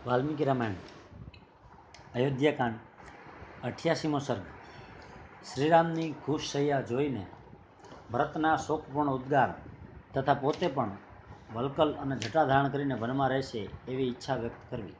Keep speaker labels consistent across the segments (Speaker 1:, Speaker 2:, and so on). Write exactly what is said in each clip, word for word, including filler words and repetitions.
Speaker 1: વાલ્મીકી રામાયણ અયોધ્યાકાંડ અઠ્યાસીમો સર્ગ. શ્રીરામની ખુશ સૈયા જોઈને ભરતના શોકપૂર્ણ ઉદ્ગાર તથા પોતે પણ વલ્કલ અને જટા ધારણ કરીને વનમાં રહેશે એવી ઈચ્છા વ્યક્ત કરવી.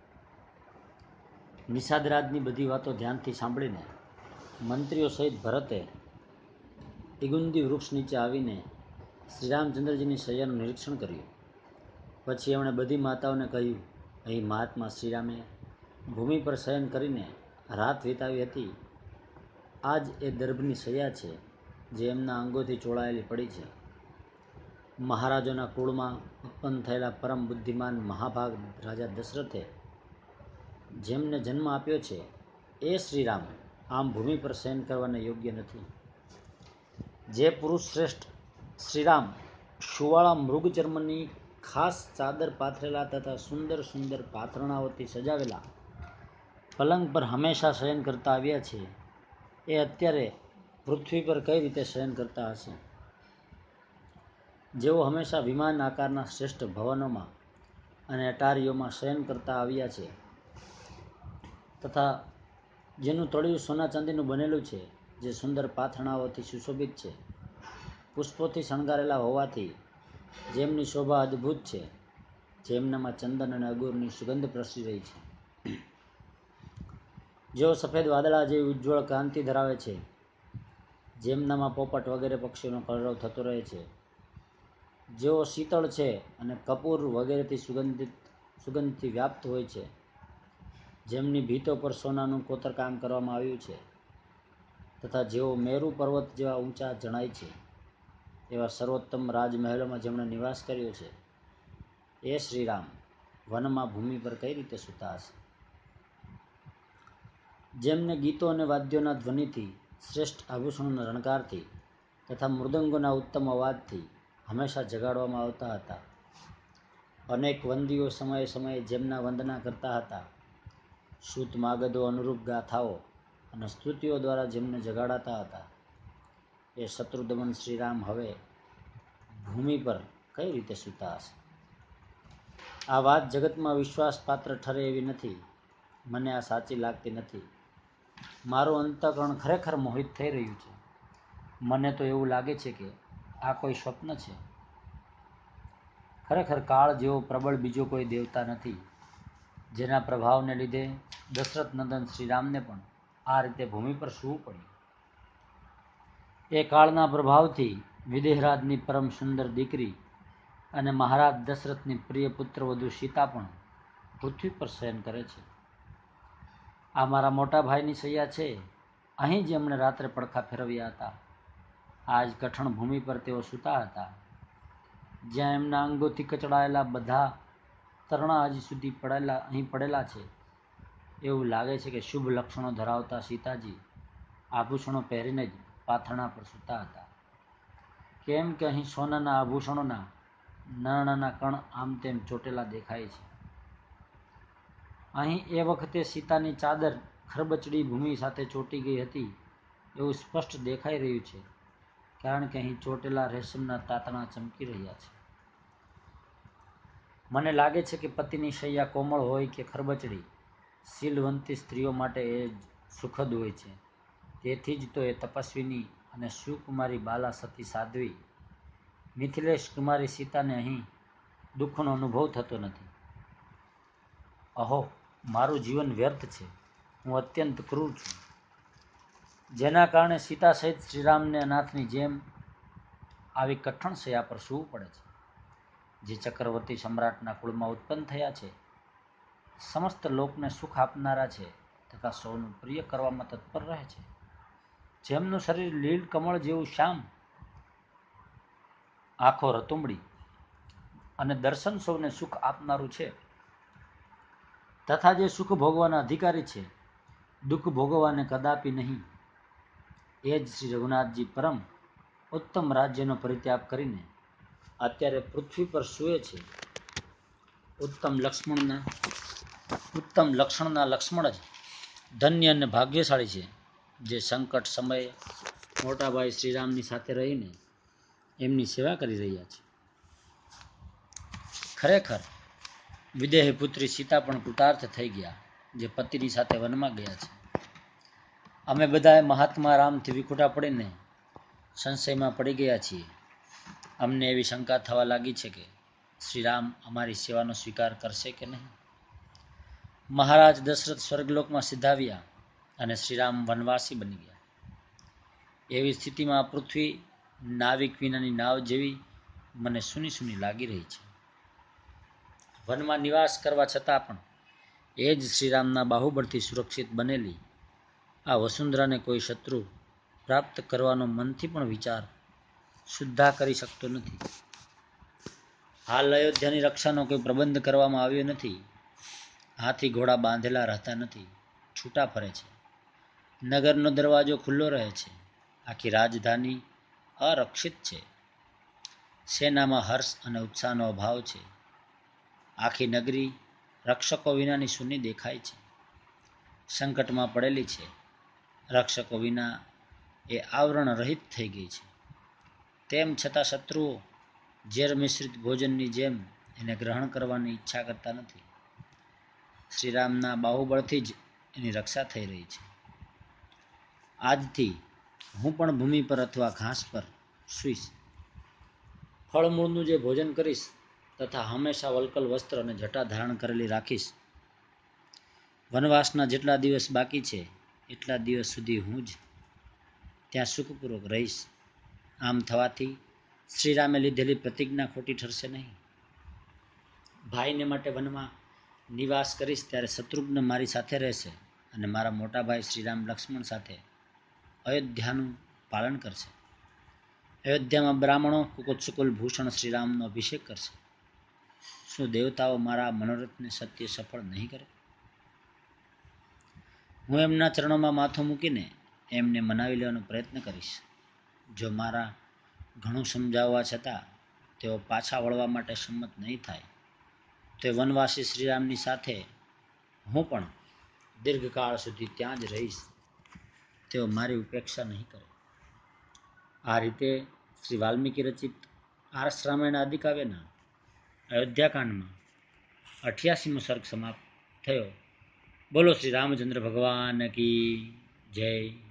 Speaker 1: નિષાદરાજની બધી વાતો ધ્યાનથી સાંભળીને મંત્રીઓ સહિત ભરતે ઇગુંદી વૃક્ષ નીચે આવીને શ્રીરામચંદ્રજીની સૈયાનું નિરીક્ષણ કર્યું. પછી એમણે બધી માતાઓને કહ્યું, અહીં મહાત્મા શ્રીરામે ભૂમિ પર શયન કરીને રાત વિતાવી હતી. આજ એ દર્ભની સૈયા છે જે એમના અંગોથી ચોળાયેલી પડી છે. મહારાજોના કુળમાં ઉત્પન્ન થયેલા પરમ બુદ્ધિમાન મહાભાગ રાજા દશરથે જેમને જન્મ આપ્યો છે એ શ્રીરામ આમ ભૂમિ પર શયન કરવાને યોગ્ય નથી. જે પુરુષ શ્રેષ્ઠ શ્રીરામ શુવાળા મૃગચર્મની ખાસ ચાદર પાથરેલા તથા સુંદર સુંદર પાથરણાઓથી સજાવેલા પલંગ પર હંમેશા શયન કરતા આવ્યા છે, એ અત્યારે પૃથ્વી પર કઈ રીતે શયન કરતા હશે? જેઓ હંમેશા વિમાન આકારના શ્રેષ્ઠ ભવનોમાં અને અટારીઓમાં શયન કરતા આવ્યા છે તથા જેનું તળિયું સોના ચાંદીનું બનેલું છે, જે સુંદર પાથરણાઓથી સુશોભિત છે, પુષ્પોથી શણગારેલા હોવાથી જેમની શોભા અદ્ભુત છે, જેમનામાં ચંદન અને અગુરની સુગંધ પ્રસરી રહી છે, જેઓ સફેદ વાદળા જેવી ઉજ્જવળ કાંતિ ધરાવે છે, જેમનામાં પોપટ વગેરે પક્ષીઓનો કલરવ થતો રહે છે, જેઓ શીતળ છે અને કપૂર વગેરેથી સુગંધિત સુગંધથી વ્યાપ્ત હોય છે, જેમની ભીતો પર સોનાનું કોતરકામ કરવામાં આવ્યું છે તથા જેઓ મેરુ પર્વત જેવા ઊંચા જણાય છે, એવા સર્વોત્તમ રાજમહેલોમાં જેમણે નિવાસ કર્યો છે, એ શ્રીરામ વનમાં ભૂમિ પર કઈ રીતે સૂતા હશે? જેમને ગીતો અને વાદ્યોના ધ્વનિથી, શ્રેષ્ઠ આભૂષણોના રણકારથી તથા મૃદંગોના ઉત્તમ અવાજથી હંમેશા જગાડવામાં આવતા હતા. અનેક વંદીઓ સમયે સમયે જેમના વંદના કરતા હતા. સૂત માગધો અનુરૂપ ગાથાઓ અને સ્તુતિઓ દ્વારા જેમને જગાડાતા હતા, એ શત્રુદમન શ્રીરામ હવે ભૂમિ પર કઈ રીતે સૂતા હશે? આ વાત જગતમાં વિશ્વાસપાત્ર ઠરે એવી નથી. મને આ સાચી લાગતી નથી. મારું અંતઃકરણ ખરેખર મોહિત થઈ રહ્યું છે. મને તો એવું લાગે છે કે આ કોઈ સ્વપ્ન છે. ખરેખર કાળ જેવો પ્રબળ બીજો કોઈ દેવતા નથી, જેના પ્રભાવને લીધે દશરથ નંદન શ્રીરામને પણ આ રીતે ભૂમિ પર સૂવું પડ્યું. એ કાળના પ્રભાવથી વિદેહરાજની પરમ સુંદર દીકરી અને મહારાજ દશરથની પ્રિય પુત્રવધુ સીતા પણ પૃથ્વી પર શયન કરે છે. આ મારા મોટા ભાઈની સૈયા છે. અહીં જ એમણે રાત્રે પડખા ફેરવ્યા હતા. આજ કઠણ ભૂમિ પર તેઓ સૂતા હતા, જ્યાં એમના અંગોથી કચડાયેલા બધા તરણા હજી સુધી પડેલા અહીં પડેલા છે. એવું લાગે છે કે શુભ લક્ષણો ધરાવતા સીતાજી આભૂષણો પહેરીને જ પાથરણા પર સૂતા હતા, કેમ કે અહીં સોનાના આભૂષણોના નાના નાના કણ આમ તેમ ચોટેલા દેખાય છે. અહીં એ વખતે સીતાની ચાદર ખરબચડી ભૂમિ સાથે ચોંટી ગઈ હતી એવું સ્પષ્ટ દેખાઈ રહ્યું છે, કારણ કે અહીં ચોટેલા રેશમના તાતણા ચમકી રહ્યા છે. મને લાગે છે કે પતિની શૈયા કોમળ હોય કે ખરબચડી, શીલવંતી સ્ત્રીઓ માટે એ જ સુખદ હોય છે. તેથી જ તો એ તપસ્વીની અને સુકુમારી બાલા સતી સાધ્વી મિથિલેશ કુમારી સીતાને અહીં દુઃખનો અનુભવ થતો નથી. અહો, મારું જીવન વ્યર્થ છે. હું અત્યંત ક્રૂર છું, જેના કારણે સીતા સહિત શ્રીરામને અનાથની જેમ આવી કઠણ શૈયા પર સૂવું પડે છે. જે ચક્રવર્તી સમ્રાટના કુળમાં ઉત્પન્ન થયા છે, સમસ્ત લોકને સુખ આપનારા છે તથા સૌનું પ્રિય કરવામાં તત્પર રહે છે, જેમનું શરીર લીલ કમળ જેવું શ્યામ, આંખો રતુંબડી અને દર્શન સૌને સુખ આપનારું છે, તથા જે સુખ ભોગવાના અધિકારી છે, દુઃખ ભોગવવાને કદાપી નહીં, એ જ શ્રી રઘુનાથજી પરમ ઉત્તમ રાજ્યનો પરિત્યાગ કરીને અત્યારે પૃથ્વી પર સૂએ છે. ઉત્તમ લક્ષ્મણના ઉત્તમ લક્ષણના લક્ષ્મણ જ ધન્ય અને ભાગ્યશાળી છે, જે સંકટ સમયે મોટાભાઈ શ્રીરામની સાથે રહીને એમની સેવા કરી રહ્યા છે. ખરેખર વિદેહી પુત્રી સીતા પણ કૃતાર્થ થઈ ગયા, જે પતિની સાથે વનમાં ગયા છે. અમે બધાએ મહાત્મા રામથી વિખૂટા પડીને સંશયમાં પડી ગયા છીએ. અમને એવી શંકા થવા લાગી છે કે શ્રીરામ અમારી સેવાનો સ્વીકાર કરશે કે નહીં. મહારાજ દશરથ સ્વર્ગલોકમાં સિધાવ્યા અને શ્રીરામ વનવાસી બની ગયા. એવી સ્થિતિમાં પૃથ્વી નાવિક વિનાની નાવ જેવી મને સૂની સૂની લાગી રહી છે. વનમાં નિવાસ કરવા છતાં પણ એ જ શ્રીરામના બાહુબળથી સુરક્ષિત બનેલી આ વસુંધરાને કોઈ શત્રુ પ્રાપ્ત કરવાનો મનથી પણ વિચાર શુદ્ધા કરી શકતો નથી. હાલ અયોધ્યાની રક્ષાનો કોઈ પ્રબંધ કરવામાં આવ્યો નથી. હાથી ઘોડા બાંધેલા રહેતા નથી, છૂટા ફરે છે. નગરનો દરવાજો ખુલ્લો રહે છે. આખી રાજધાની અરક્ષિત છે. સેનામાં હર્ષ અને ઉત્સાહનો અભાવ છે. આખી નગરી રક્ષકો વિનાની સૂની દેખાય છે. સંકટમાં પડેલી છે. રક્ષકો વિના એ આવરણ રહિત થઈ ગઈ છે. તેમ છતાં શત્રુઓ ઝેર મિશ્રિત ભોજનની જેમ એને ગ્રહણ કરવાની ઈચ્છા કરતા નથી. શ્રીરામના બાહુબળથી જ એની રક્ષા થઈ રહી છે. આજથી હું પણ ભૂમિ પર અથવા ઘાસ પર સૂઈશ. ફળમૂળનું જે ભોજન કરીશ તથા હંમેશા વલ્કલ વસ્ત્ર અને જટા ધારણ કરેલી રાખીશ. વનવાસના જેટલા દિવસ બાકી છે એટલા દિવસ સુધી હું જ ત્યાં સુખપૂર્વક રહીશ. આમ થવાથી શ્રીરામે લીધેલી પ્રતિજ્ઞા ખોટી ઠરશે નહીં. ભાઈને માટે વનમાં નિવાસ કરીશ ત્યારે શત્રુઘ્ન મારી સાથે રહેશે અને મારા મોટા ભાઈ શ્રીરામ લક્ષ્મણ સાથે અયોધ્યાનું પાલન કરશે. અયોધ્યામાં બ્રાહ્મણો કુકુત્સુકુલ ભૂષણ શ્રીરામનો અભિષેક કરશે. શું દેવતાઓ મારા મનોરથને સત્ય સફળ નહીં કરે? હું એમના ચરણોમાં માથું મૂકીને એમને મનાવી લેવાનો પ્રયત્ન કરીશ. જો મારા ઘણું સમજાવવા છતાં તેઓ પાછા વળવા માટે સંમત નહીં થાય તો વનવાસી શ્રીરામની સાથે હું પણ દીર્ઘકાળ સુધી ત્યાં જ રહીશ. તેઓ મારી ઉપેક્ષા નહીં કરે. આ રીતે શ્રી વાલ્મીકી રચિત આરસ રામાયણ આદિકાવ્યના અયોધ્યાકાંડમાં અઠ્યાસીમો સર્ગ સમાપ્ત થયો. બોલો શ્રી રામચંદ્ર ભગવાન કી જય.